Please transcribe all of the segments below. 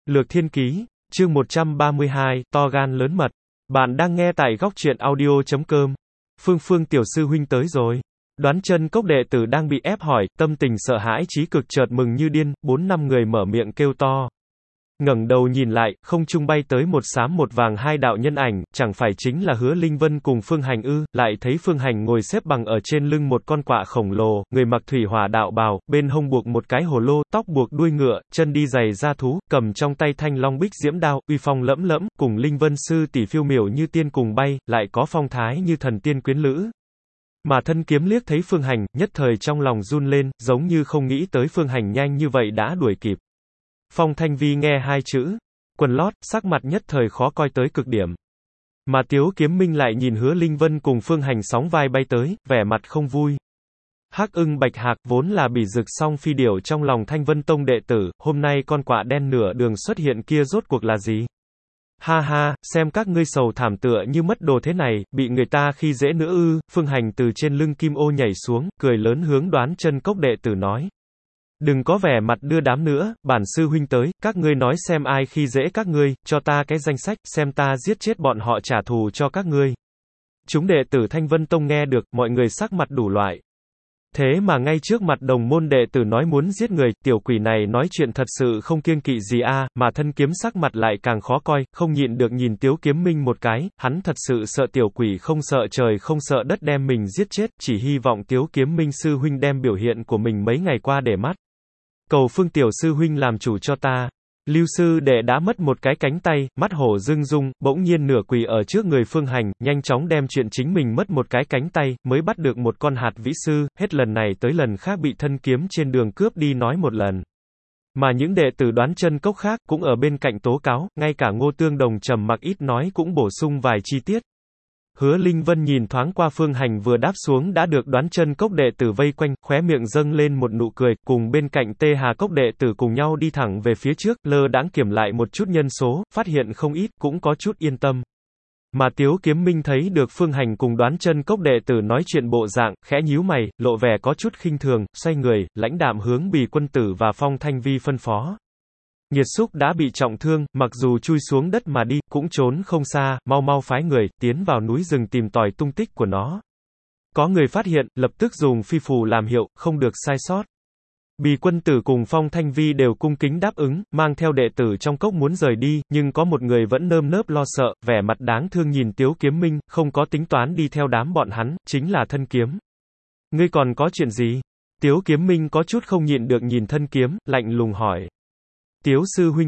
Lược Thiên Ký, chương 132, to gan lớn mật. Bạn đang nghe tại góc truyện audio.com. Phương tiểu sư huynh tới rồi. Đoán chân cốc đệ tử đang bị ép hỏi, tâm tình sợ hãi chí cực chợt mừng như điên, 4-5 người mở miệng kêu to. Ngẩng đầu nhìn lại, không trung bay tới một xám một vàng hai đạo nhân ảnh, chẳng phải chính là Hứa Linh Vân cùng Phương Hành ư? Lại thấy Phương Hành ngồi xếp bằng ở trên lưng một con quạ khổng lồ, người mặc thủy hỏa đạo bào, bên hông buộc một cái hồ lô, tóc buộc đuôi ngựa, chân đi giày da thú, cầm trong tay thanh long bích diễm đao, uy phong lẫm lẫm, cùng Linh Vân sư tỷ phiêu miểu như tiên cùng bay, lại có phong thái như thần tiên quyến lữ. Mà thân kiếm liếc thấy Phương Hành, nhất thời trong lòng run lên, giống như không nghĩ tới Phương Hành nhanh như vậy đã đuổi kịp. Phong Thanh Vi nghe hai chữ quần lót, sắc mặt nhất thời khó coi tới cực điểm. Mà Tiếu Kiếm Minh lại nhìn Hứa Linh Vân cùng Phương Hành sóng vai bay tới, vẻ mặt không vui. Hắc Ưng Bạch Hạc vốn là bỉ rực song phi điểu trong lòng Thanh Vân Tông đệ tử, hôm nay con quạ đen nửa đường xuất hiện kia rốt cuộc là gì? Ha ha, xem các ngươi sầu thảm tựa như mất đồ thế này, bị người ta khi dễ nữa ư? Phương Hành từ trên lưng kim ô nhảy xuống, cười lớn hướng Đoán Chân Cốc đệ tử nói. Đừng có vẻ mặt đưa đám nữa, bản sư huynh tới, các ngươi nói xem ai khi dễ các ngươi, cho ta cái danh sách, xem ta giết chết bọn họ trả thù cho các ngươi. Chúng đệ tử Thanh Vân Tông nghe được, mọi người sắc mặt đủ loại. Thế mà ngay trước mặt đồng môn đệ tử nói muốn giết người, tiểu quỷ này nói chuyện thật sự không kiêng kỵ gì a, mà thân kiếm sắc mặt lại càng khó coi, không nhịn được nhìn Tiếu Kiếm Minh một cái, hắn thật sự sợ tiểu quỷ không sợ trời không sợ đất đem mình giết chết, chỉ hy vọng Tiếu Kiếm Minh sư huynh đem biểu hiện của mình mấy ngày qua để mắt. Cầu Phương tiểu sư huynh làm chủ cho ta. Lưu sư đệ đã mất một cái cánh tay, mắt hổ rưng rung, bỗng nhiên nửa quỳ ở trước người Phương Hành, nhanh chóng đem chuyện chính mình mất một cái cánh tay, mới bắt được một con hạt vĩ sư, hết lần này tới lần khác bị thân kiếm trên đường cướp đi nói một lần. Mà những đệ tử Đoán Chân Cốc khác, cũng ở bên cạnh tố cáo, ngay cả Ngô Tương Đồng trầm mặc ít nói cũng bổ sung vài chi tiết. Hứa Linh Vân nhìn thoáng qua Phương Hành vừa đáp xuống đã được Đoán Chân Cốc đệ tử vây quanh, khóe miệng dâng lên một nụ cười, cùng bên cạnh Tê Hà Cốc đệ tử cùng nhau đi thẳng về phía trước, lơ đãng kiểm lại một chút nhân số, phát hiện không ít, cũng có chút yên tâm. Mà Tiếu Kiếm Minh thấy được Phương Hành cùng Đoán Chân Cốc đệ tử nói chuyện bộ dạng, khẽ nhíu mày, lộ vẻ có chút khinh thường, xoay người, lãnh đạm hướng Bì Quân Tử và Phong Thanh Vi phân phó. Nhiệt Xúc đã bị trọng thương, mặc dù chui xuống đất mà đi, cũng trốn không xa, mau mau phái người, tiến vào núi rừng tìm tòi tung tích của nó. Có người phát hiện, lập tức dùng phi phù làm hiệu, không được sai sót. Bì Quân Tử cùng Phong Thanh Vi đều cung kính đáp ứng, mang theo đệ tử trong cốc muốn rời đi, nhưng có một người vẫn nơm nớp lo sợ, vẻ mặt đáng thương nhìn Tiếu Kiếm Minh, không có tính toán đi theo đám bọn hắn, chính là Thân Kiếm. Ngươi còn có chuyện gì? Tiếu Kiếm Minh có chút không nhịn được nhìn Thân Kiếm, lạnh lùng hỏi. Tiếu sư huynh,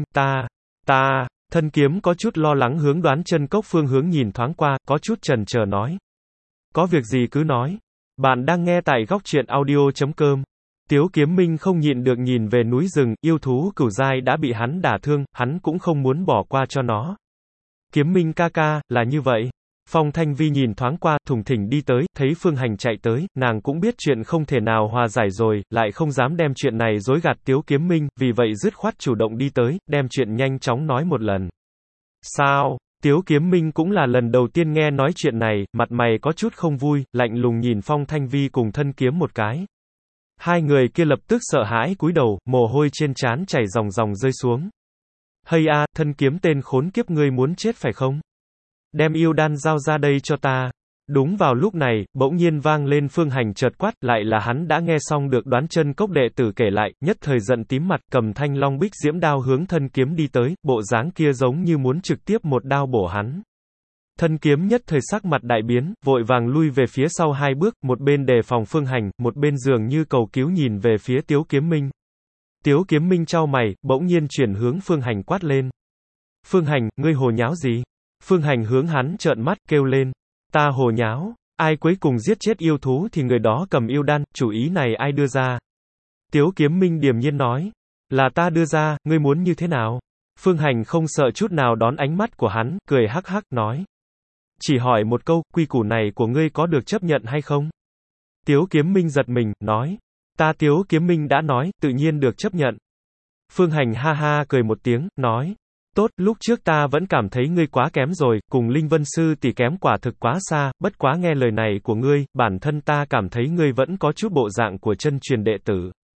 Thân Kiếm có chút lo lắng hướng Đoán Chân Cốc phương hướng nhìn thoáng qua, có chút chần chờ nói. Có việc gì cứ nói. Bạn đang nghe tại góc truyện audio.com. Tiếu Kiếm Minh không nhịn được nhìn về núi rừng, yêu thú cửu giai đã bị hắn đả thương, hắn cũng không muốn bỏ qua cho nó. Kiếm Minh ca ca, là như vậy. Phong Thanh Vi nhìn thoáng qua, thùng thỉnh đi tới, thấy Phương Hành chạy tới, nàng cũng biết chuyện không thể nào hòa giải rồi, lại không dám đem chuyện này dối gạt Tiếu Kiếm Minh, vì vậy dứt khoát chủ động đi tới, đem chuyện nhanh chóng nói một lần. Sao? Tiếu Kiếm Minh cũng là lần đầu tiên nghe nói chuyện này, mặt mày có chút không vui, lạnh lùng nhìn Phong Thanh Vi cùng Thân Kiếm một cái. Hai người kia lập tức sợ hãi cúi đầu, mồ hôi trên trán chảy ròng ròng rơi xuống. Hây a, Thân Kiếm tên khốn kiếp ngươi muốn chết phải không? Đem yêu đan giao ra đây cho ta. Đúng vào lúc này, bỗng nhiên vang lên Phương Hành chợt quát, lại là hắn đã nghe xong được Đoán Chân Cốc đệ tử kể lại, nhất thời giận tím mặt, cầm thanh long bích diễm đao hướng Thân Kiếm đi tới, bộ dáng kia giống như muốn trực tiếp một đao bổ hắn. Thân Kiếm nhất thời sắc mặt đại biến, vội vàng lui về phía sau hai bước, một bên đề phòng Phương Hành, một bên dường như cầu cứu nhìn về phía Tiếu Kiếm Minh. Tiếu Kiếm Minh chau mày, bỗng nhiên chuyển hướng Phương Hành quát lên. Phương Hành, ngươi hồ nháo gì? Phương Hành hướng hắn trợn mắt, kêu lên. Ta hồ nháo? Ai cuối cùng giết chết yêu thú thì người đó cầm yêu đan, chủ ý này ai đưa ra? Tiếu Kiếm Minh điềm nhiên nói. Là ta đưa ra, ngươi muốn như thế nào? Phương Hành không sợ chút nào đón ánh mắt của hắn, cười hắc hắc, nói. Chỉ hỏi một câu, quy củ này của ngươi có được chấp nhận hay không? Tiếu Kiếm Minh giật mình, nói. Ta Tiếu Kiếm Minh đã nói, tự nhiên được chấp nhận. Phương Hành ha ha cười một tiếng, nói. Tốt, lúc trước ta vẫn cảm thấy ngươi quá kém rồi, cùng Linh Vân sư tỷ kém quả thực quá xa, bất quá nghe lời này của ngươi, bản thân ta cảm thấy ngươi vẫn có chút bộ dạng của chân truyền đệ tử.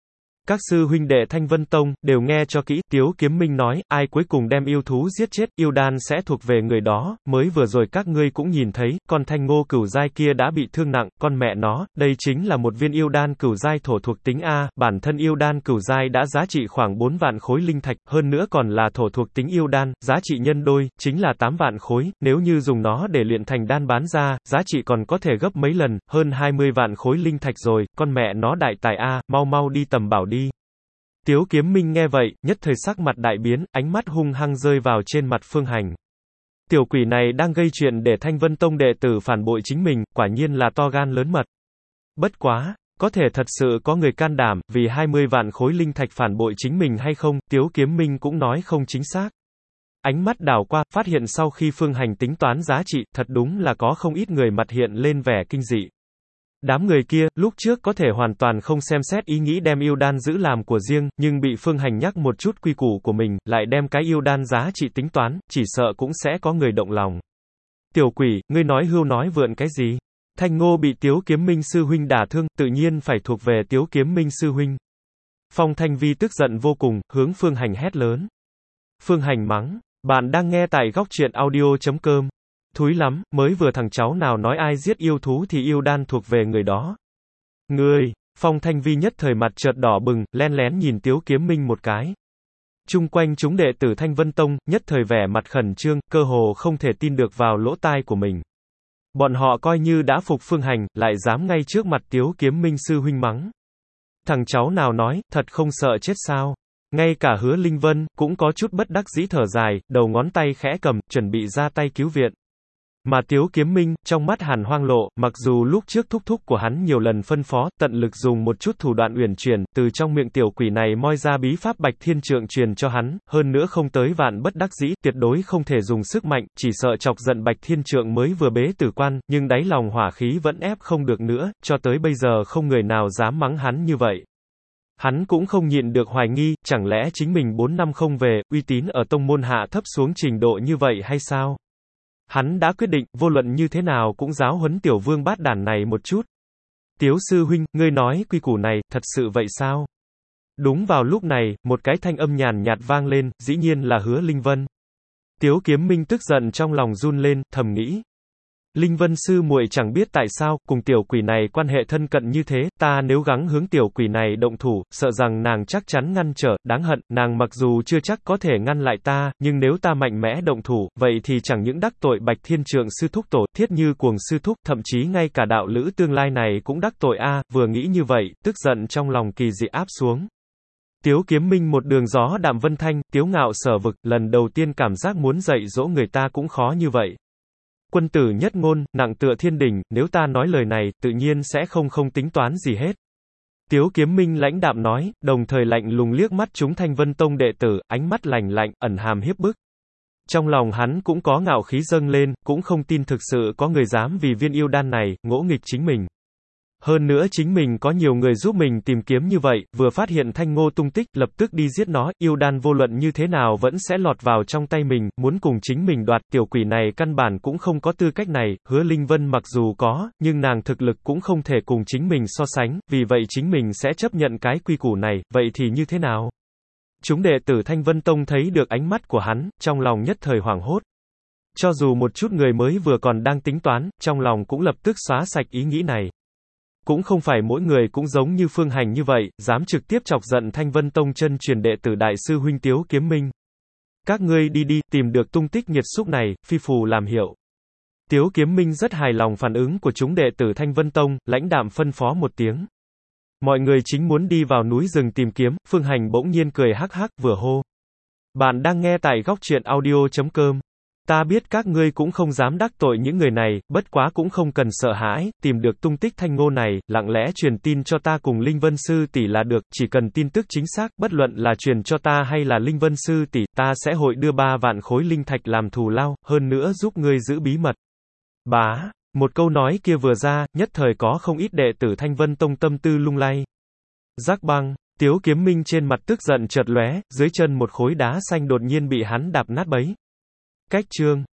Các sư huynh đệ Thanh Vân Tông, đều nghe cho kỹ, Tiếu Kiếm Minh nói, ai cuối cùng đem yêu thú giết chết, yêu đan sẽ thuộc về người đó, mới vừa rồi các ngươi cũng nhìn thấy, con thanh ngô cửu giai kia đã bị thương nặng, con mẹ nó, đây chính là một viên yêu đan cửu giai thổ thuộc tính A, bản thân yêu đan cửu giai đã giá trị khoảng 4 vạn khối linh thạch, hơn nữa còn là thổ thuộc tính yêu đan, giá trị nhân đôi, chính là 8 vạn khối, nếu như dùng nó để luyện thành đan bán ra, giá trị còn có thể gấp mấy lần, hơn 20 vạn khối linh thạch rồi, con mẹ nó đại tài A, mau mau đi tầm bảo đi. Tiếu Kiếm Minh nghe vậy, nhất thời sắc mặt đại biến, ánh mắt hung hăng rơi vào trên mặt Phương Hành. Tiểu quỷ này đang gây chuyện để Thanh Vân Tông đệ tử phản bội chính mình, quả nhiên là to gan lớn mật. Bất quá, có thể thật sự có người can đảm, vì 20 vạn khối linh thạch phản bội chính mình hay không, Tiếu Kiếm Minh cũng nói không chính xác. Ánh mắt đảo qua, phát hiện sau khi Phương Hành tính toán giá trị, thật đúng là có không ít người mặt hiện lên vẻ kinh dị. Đám người kia, lúc trước có thể hoàn toàn không xem xét ý nghĩ đem yêu đan giữ làm của riêng, nhưng bị Phương Hành nhắc một chút quy củ của mình, lại đem cái yêu đan giá trị tính toán, chỉ sợ cũng sẽ có người động lòng. Tiểu quỷ, ngươi nói hưu nói vượn cái gì? Thanh Ngô bị Tiếu Kiếm Minh sư huynh đả thương, tự nhiên phải thuộc về Tiếu Kiếm Minh sư huynh. Phong Thanh Vi tức giận vô cùng, hướng Phương Hành hét lớn. Phương Hành mắng, bạn đang nghe tại góc truyện audio.com. Thúi lắm, mới vừa thằng cháu nào nói ai giết yêu thú thì yêu đan thuộc về người đó. Ngươi, Phong Thanh Vi nhất thời mặt chợt đỏ bừng, len lén nhìn Tiếu Kiếm Minh một cái. Chung quanh chúng đệ tử Thanh Vân Tông, nhất thời vẻ mặt khẩn trương, cơ hồ không thể tin được vào lỗ tai của mình. Bọn họ coi như đã phục Phương Hành, lại dám ngay trước mặt Tiếu Kiếm Minh sư huynh mắng. Thằng cháu nào nói, thật không sợ chết sao? Ngay cả Hứa Linh Vân, cũng có chút bất đắc dĩ thở dài, đầu ngón tay khẽ cầm, chuẩn bị ra tay cứu viện. Mà Tiếu Kiếm Minh, trong mắt Hàn Hoang lộ, mặc dù lúc trước thúc thúc của hắn nhiều lần phân phó, tận lực dùng một chút thủ đoạn uyển chuyển, từ trong miệng tiểu quỷ này moi ra bí pháp Bạch Thiên Trượng truyền cho hắn, hơn nữa không tới vạn bất đắc dĩ, tuyệt đối không thể dùng sức mạnh, chỉ sợ chọc giận Bạch Thiên Trượng mới vừa bế tử quan, nhưng đáy lòng hỏa khí vẫn ép không được nữa, cho tới bây giờ không người nào dám mắng hắn như vậy. Hắn cũng không nhịn được hoài nghi, chẳng lẽ chính mình 4 năm không về, uy tín ở tông môn hạ thấp xuống trình độ như vậy hay sao? Hắn đã quyết định, vô luận như thế nào cũng giáo huấn tiểu vương bát đản này một chút. Tiếu sư huynh, ngươi nói quy củ này, thật sự vậy sao? Đúng vào lúc này, một cái thanh âm nhàn nhạt vang lên, dĩ nhiên là Hứa Linh Vân. Tiếu Kiếm Minh tức giận trong lòng run lên, thầm nghĩ. Linh Vân sư muội chẳng biết tại sao, cùng tiểu quỷ này quan hệ thân cận như thế, ta nếu gắng hướng tiểu quỷ này động thủ, sợ rằng nàng chắc chắn ngăn trở, đáng hận, nàng mặc dù chưa chắc có thể ngăn lại ta, nhưng nếu ta mạnh mẽ động thủ, vậy thì chẳng những đắc tội Bạch Thiên Trượng sư thúc tổ, Thiết Như Cuồng sư thúc, thậm chí ngay cả đạo lữ tương lai này cũng đắc tội a. Vừa nghĩ như vậy, tức giận trong lòng kỳ dị áp xuống. Tiếu Kiếm Minh một đường gió đạm vân thanh, tiếu ngạo sở vực, lần đầu tiên cảm giác muốn dạy dỗ người ta cũng khó như vậy. Quân tử nhất ngôn, nặng tựa thiên đình, nếu ta nói lời này, tự nhiên sẽ không tính toán gì hết. Tiếu Kiếm Minh lãnh đạm nói, đồng thời lạnh lùng liếc mắt chúng Thanh Vân Tông đệ tử, ánh mắt lạnh lạnh, ẩn hàm hiếp bức. Trong lòng hắn cũng có ngạo khí dâng lên, cũng không tin thực sự có người dám vì viên yêu đan này, ngỗ nghịch chính mình. Hơn nữa chính mình có nhiều người giúp mình tìm kiếm như vậy, vừa phát hiện Thanh Ngô tung tích, lập tức đi giết nó, yêu đan vô luận như thế nào vẫn sẽ lọt vào trong tay mình, muốn cùng chính mình đoạt, tiểu quỷ này căn bản cũng không có tư cách này, Hứa Linh Vân mặc dù có, nhưng nàng thực lực cũng không thể cùng chính mình so sánh, vì vậy chính mình sẽ chấp nhận cái quy củ này, vậy thì như thế nào? Chúng đệ tử Thanh Vân Tông thấy được ánh mắt của hắn, trong lòng nhất thời hoảng hốt. Cho dù một chút người mới vừa còn đang tính toán, trong lòng cũng lập tức xóa sạch ý nghĩ này. Cũng không phải mỗi người cũng giống như Phương Hành như vậy, dám trực tiếp chọc giận Thanh Vân Tông chân truyền đệ tử đại sư huynh Tiếu Kiếm Minh. Các ngươi đi đi, tìm được tung tích nghiệt xúc này, phi phù làm hiệu. Tiếu Kiếm Minh rất hài lòng phản ứng của chúng đệ tử Thanh Vân Tông, lãnh đạm phân phó một tiếng. Mọi người chính muốn đi vào núi rừng tìm kiếm, Phương Hành bỗng nhiên cười hắc hắc, vừa hô. Bạn đang nghe tại góc truyện audio.com. Ta biết các ngươi cũng không dám đắc tội những người này, bất quá cũng không cần sợ hãi, tìm được tung tích Thanh Ngô này, lặng lẽ truyền tin cho ta cùng Linh Vân sư tỷ là được, chỉ cần tin tức chính xác, bất luận là truyền cho ta hay là Linh Vân sư tỷ, ta sẽ hội đưa 3 vạn khối linh thạch làm thù lao, hơn nữa giúp ngươi giữ bí mật. Bá, một câu nói kia vừa ra, nhất thời có không ít đệ tử Thanh Vân Tông tâm tư lung lay. Giác băng, Tiếu Kiếm Minh trên mặt tức giận chợt lóe, dưới chân một khối đá xanh đột nhiên bị hắn đạp nát bấy. Cách chương